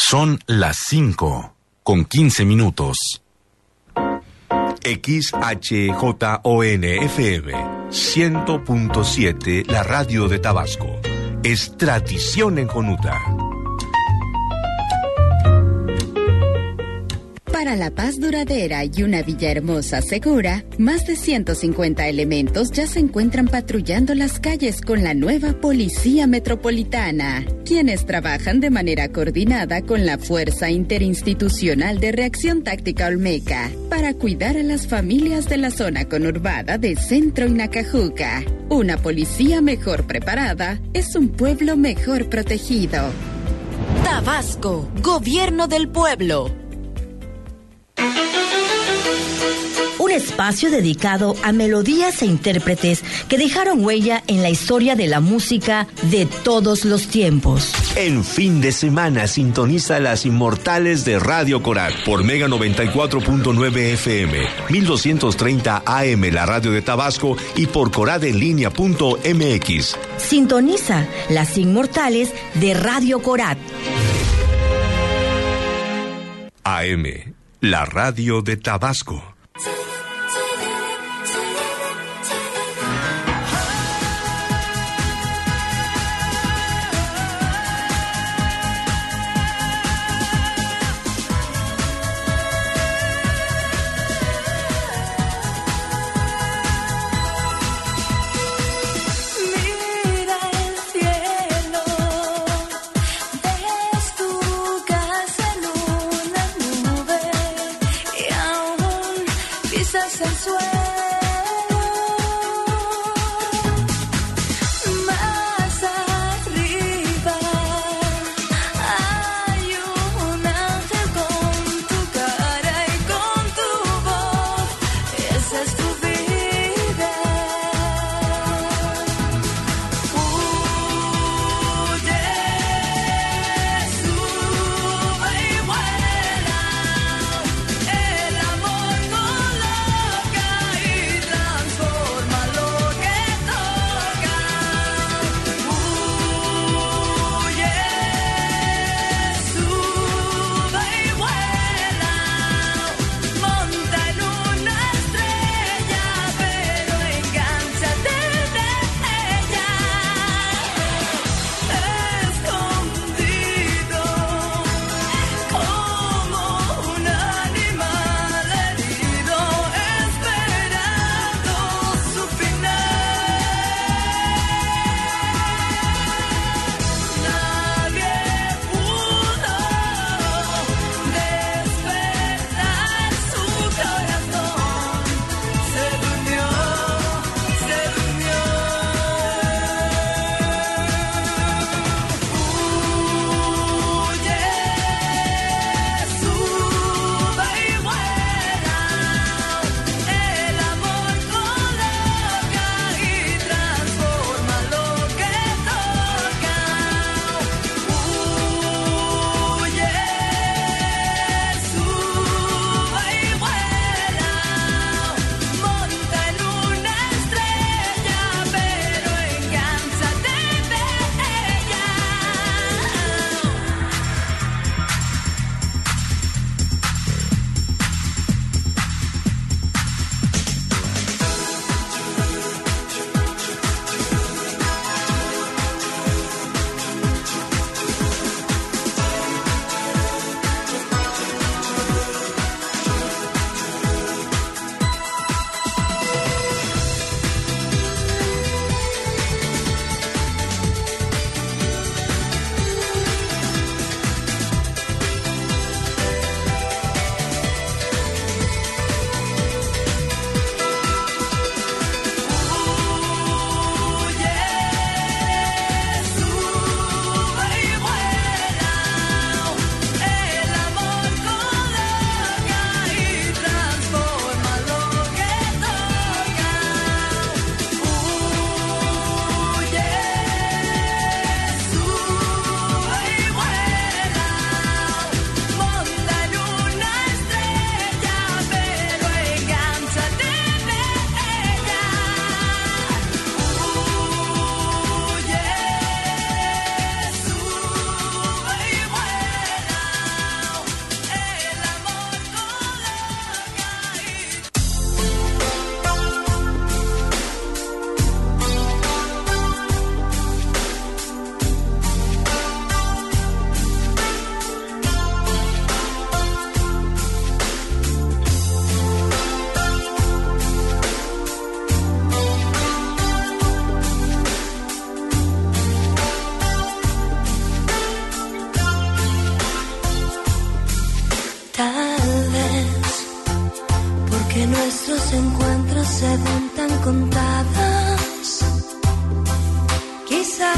Son las 5:15. XHJON-FM 100.7, la radio de Tabasco. Es tradición en Jonuta. Para la paz duradera y una villa hermosa segura, más de 150 elementos ya se encuentran patrullando las calles con la nueva Policía Metropolitana, quienes trabajan de manera coordinada con la Fuerza Interinstitucional de Reacción Táctica Olmeca para cuidar a las familias de la zona conurbada de Centro y Nacajuca. Una policía mejor preparada es un pueblo mejor protegido. Tabasco, Gobierno del Pueblo. Un espacio dedicado a melodías e intérpretes que dejaron huella en la historia de la música de todos los tiempos. En fin de semana sintoniza las inmortales de Radio Corat por Mega 94.9 FM, 1230 AM, la radio de Tabasco, y por coradenlinea.mx. Sintoniza las inmortales de Radio Corat. AM, la radio de Tabasco. se ven tan contadas, quizá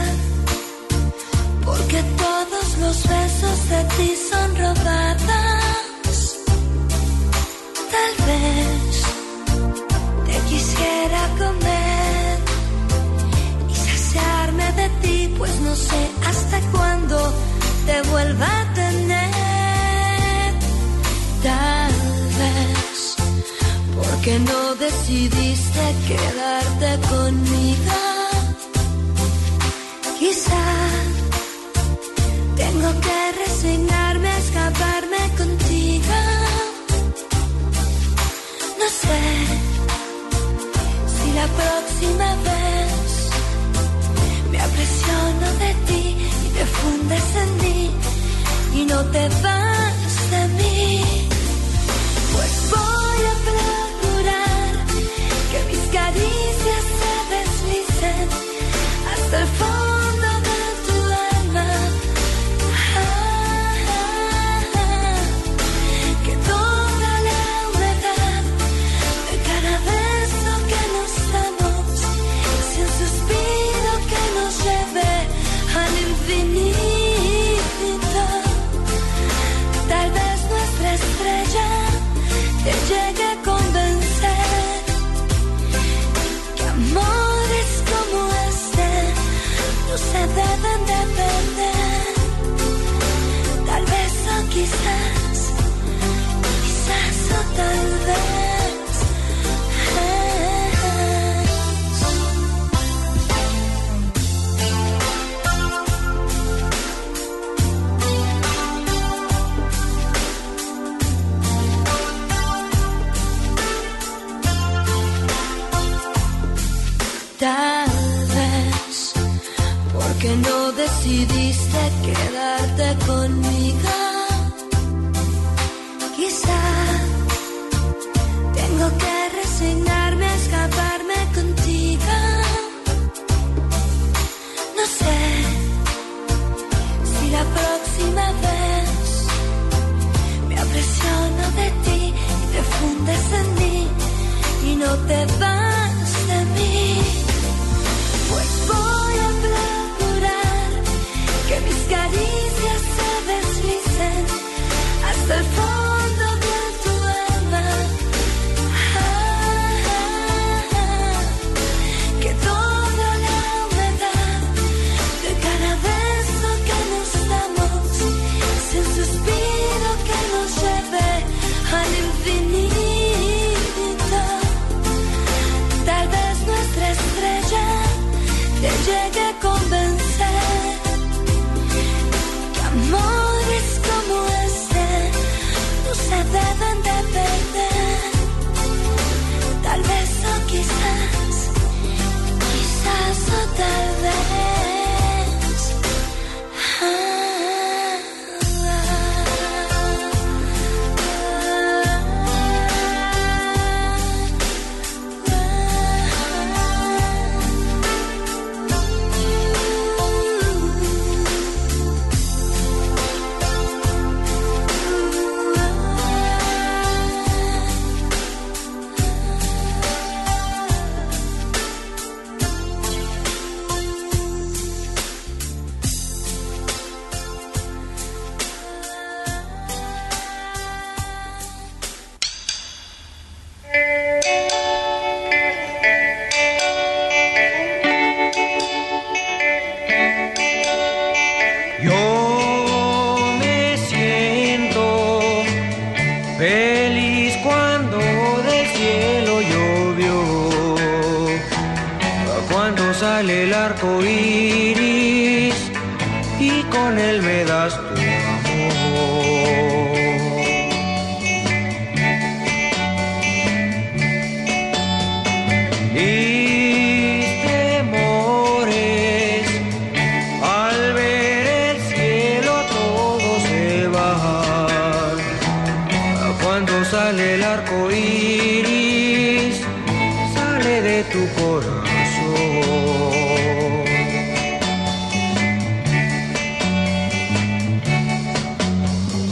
porque todos los besos de ti son robados. Tal vez te quisiera comer y saciarme de ti, pues no sé hasta cuándo te vuelva a tener. Tal vez porque no decidiste quedarte conmigo. Quizá tengo que resignarme a escaparme contigo. No sé si la próxima vez me apresiono de ti y te fundes en mí y no te vas de mí. Pues voy a procurar que mis caricias se deslicen hasta el fondo de tu alma. Que toda la humedad de cada beso que nos damos sea un suspiro que nos lleve al infinito. Tal vez nuestra estrella te llegue a convencer que amores como este no se deben de perder. Tal vez o quizás o tal vez. Tal vez porque no decidiste quedarte conmigo. Quizá tengo que resignarme a escaparme contigo. No sé si la próxima vez me apresiono de ti y te fundes en mí y no te vas de mí. Pues voy a procurar que mis caricias se deslicen hasta el fondo de tu alma. Que toda la humedad de cada beso que nos damos sea un suspiro que nos lleve al infinito. Tal vez nuestra estrella te llegue a convencer que amores como este no se deben de perder. Tal vez o quizás o tal vez. Sale el arco iris y con él me das tu amor. Mis temores al ver el cielo todos se van. Cuando sale el arco iris sale de tu corazón.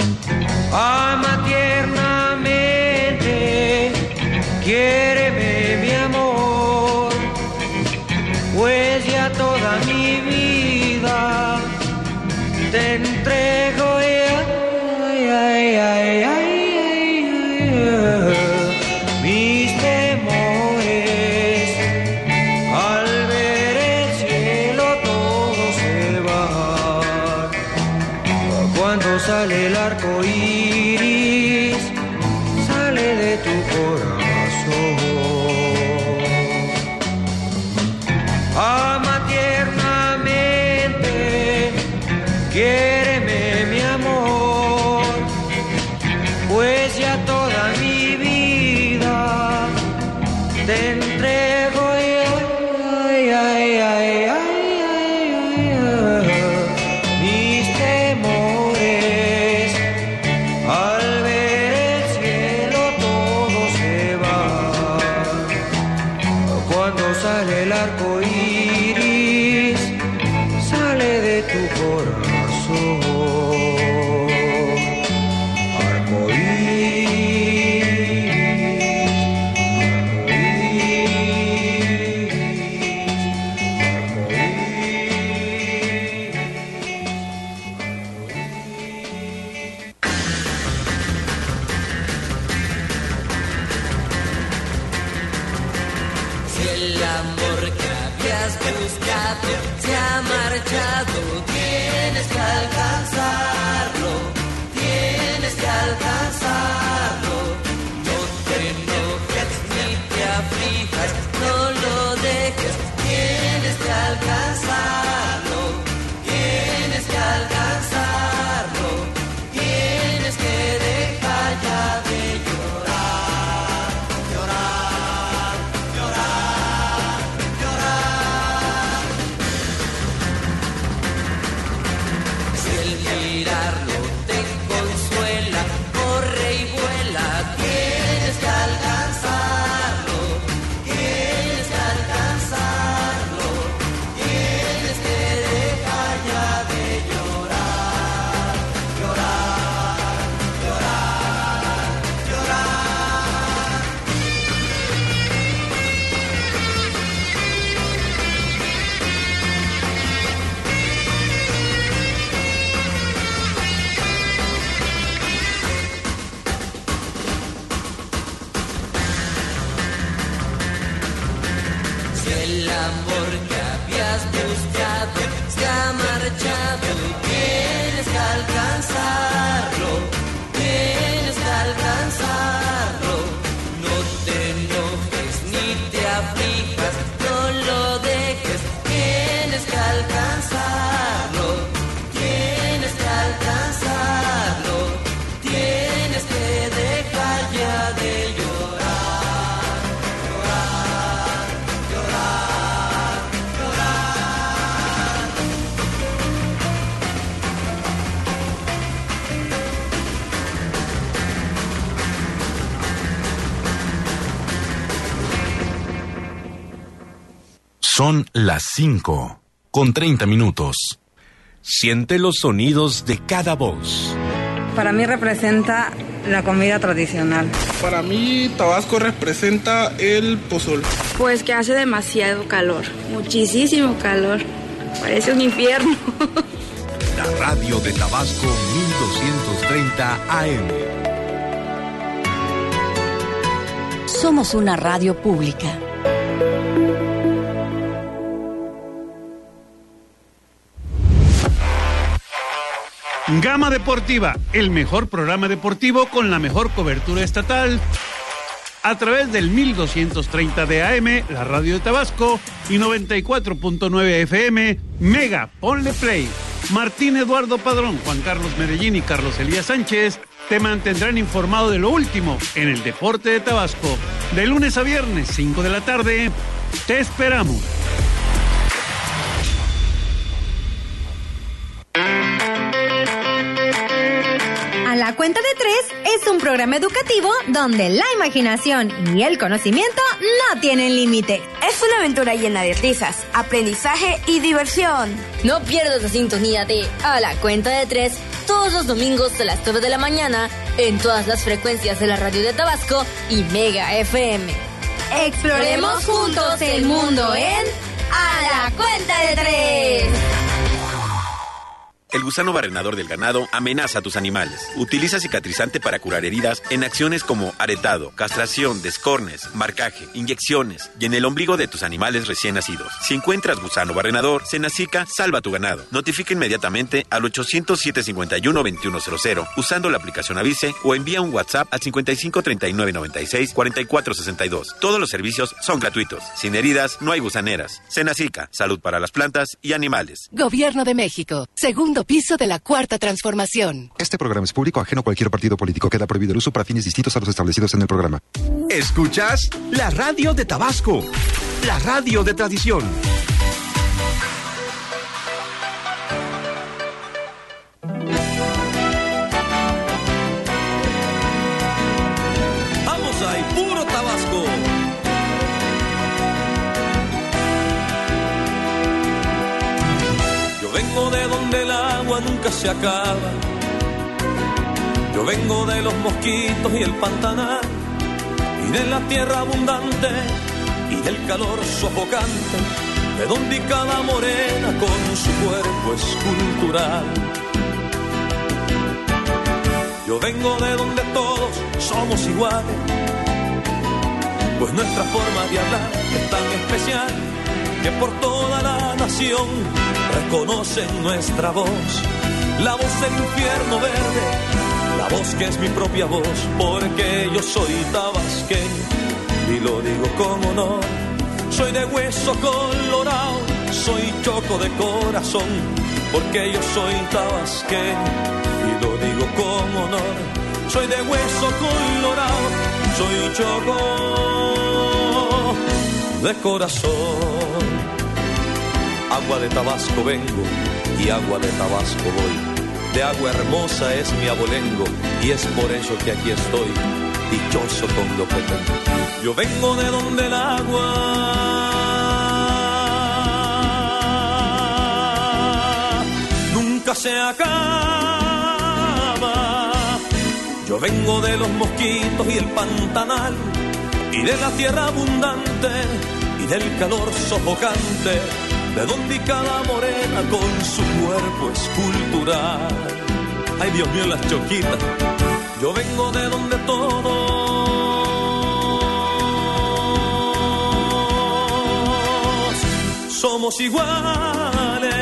Ama tiernamente, quiéreme Cuando sale el arco iris, sale de tu corazón. Ama tiernamente, quiéreme mi amor, pues ya toda mi vida te entrego. Ay, ay, ay, ay. El arco iris sale de tu corazón. Arco iris, arco iris, Si el amor que habías buscado se ha marchado, tienes que alcanzarlo, tienes que alcanzarlo. No te enojes ni te aflijas, no lo dejes, tienes que alcanzarlo, tienes que alcanzarlo, tienes que dejar ya de llorar, llorar, llorar, llorar. Si el mirarlo te consuela, corre y vuela, tienes que alcanzarlo, tienes que alcanzarlo, tienes que dejar ya de llorar, llorar, llorar, llorar. Si el amor que habías buscado se ha marchado, tienes que alcanzarlo, tienes que alcanzarlo. No te enojes ni te aflijas, no lo dejes, tienes que alcanzarlo, tienes que alcanzarlo, tienes que dejar ya de llorar, llorar, llorar, llorar. Son las 5:30. Siente los sonidos de cada voz. Para mí representa la comida tradicional. Para mí, Tabasco representa el pozol. Pues que hace demasiado calor, muchísimo calor. Parece un infierno. La radio de Tabasco 1230 AM. Somos una radio pública. Gama Deportiva, el mejor programa deportivo con la mejor cobertura estatal. A través del 1230 de AM, la radio de Tabasco, y 94.9 FM, Mega, ponle play. Martín Eduardo Padrón, Juan Carlos Medellín y Carlos Elías Sánchez te mantendrán informado de lo último en el deporte de Tabasco. De lunes a viernes, 5 de la tarde, te esperamos. A la cuenta de 3 es un programa educativo donde la imaginación y el conocimiento no tienen límite. Es una aventura llena de risas, aprendizaje y diversión. No pierdas la sintonía de A la cuenta de 3 todos los domingos a las 9 de la mañana en todas las frecuencias de la radio de Tabasco y Mega FM. Exploremos juntos el mundo en A la cuenta de 3. El gusano barrenador del ganado amenaza a tus animales. Utiliza cicatrizante para curar heridas en acciones como aretado, castración, descornes, marcaje, inyecciones y en el ombligo de tus animales recién nacidos. Si encuentras gusano barrenador, Senacica salva tu ganado. Notifica inmediatamente al 800-751-2100 usando la aplicación Avise o envía un WhatsApp al 55 39 96 44 62. Todos los servicios son gratuitos. Sin heridas no hay gusaneras. Senacica, salud para las plantas y animales. Gobierno de México, segundo piso de la Cuarta Transformación. Este programa es público, ajeno a cualquier partido político. Queda prohibido el uso para fines distintos a los establecidos en el programa. ¿Escuchas? La radio de Tabasco. La radio de tradición. Vamos ahí, puro Tabasco. Yo vengo de donde el agua nunca se acaba. Yo vengo de los mosquitos y el pantanal, y de la tierra abundante y del calor sofocante, de donde cada morena con su cuerpo escultural. Yo vengo de donde todos somos iguales, pues nuestra forma de hablar es tan especial que por toda la nación reconocen nuestra voz, la voz del infierno verde, la voz que es mi propia voz, porque yo soy tabasqueño y lo digo con honor. Soy de hueso colorado, soy choco de corazón, porque yo soy tabasqueño y lo digo con honor. Soy de hueso colorado, soy choco de corazón. Agua de Tabasco vengo y agua de Tabasco voy. De agua hermosa es mi abolengo y es por eso que aquí estoy, dichoso con lo que tengo. Yo vengo de donde el agua nunca se acaba. Yo vengo de los mosquitos y el pantanal, y de la tierra abundante y del calor sofocante, de donde cada morena con su cuerpo escultural. Ay, Dios mío, las choquitas. Yo vengo de donde todos somos iguales,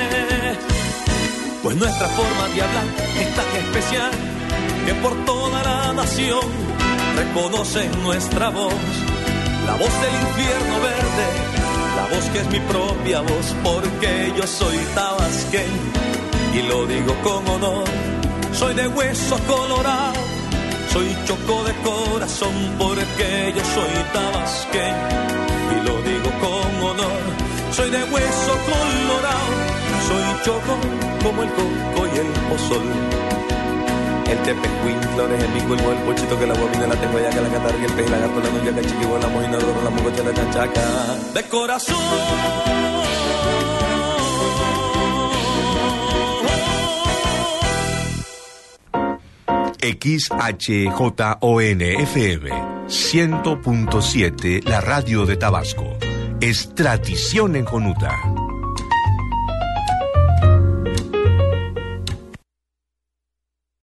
pues nuestra forma de hablar es tan especial que por toda la nación reconocen nuestra voz, la voz del infierno verde, la voz que es mi propia voz, porque yo soy tabasqueño y lo digo con honor. Soy de hueso colorado, soy choco de corazón, porque yo soy tabasqueño y lo digo con honor. Soy de hueso colorado, soy choco como el coco y el pozol. El tepecuín, flores, el mico, el huevo, el pochito, que la bobina, la tengo ya, que la catarga, el pez, la gato, la nuya, que chiquibo, la mojina, la mogocha, la chanchaca. De corazón. XHJON-FM 100.7, la radio de Tabasco. Es tradición en Jonuta.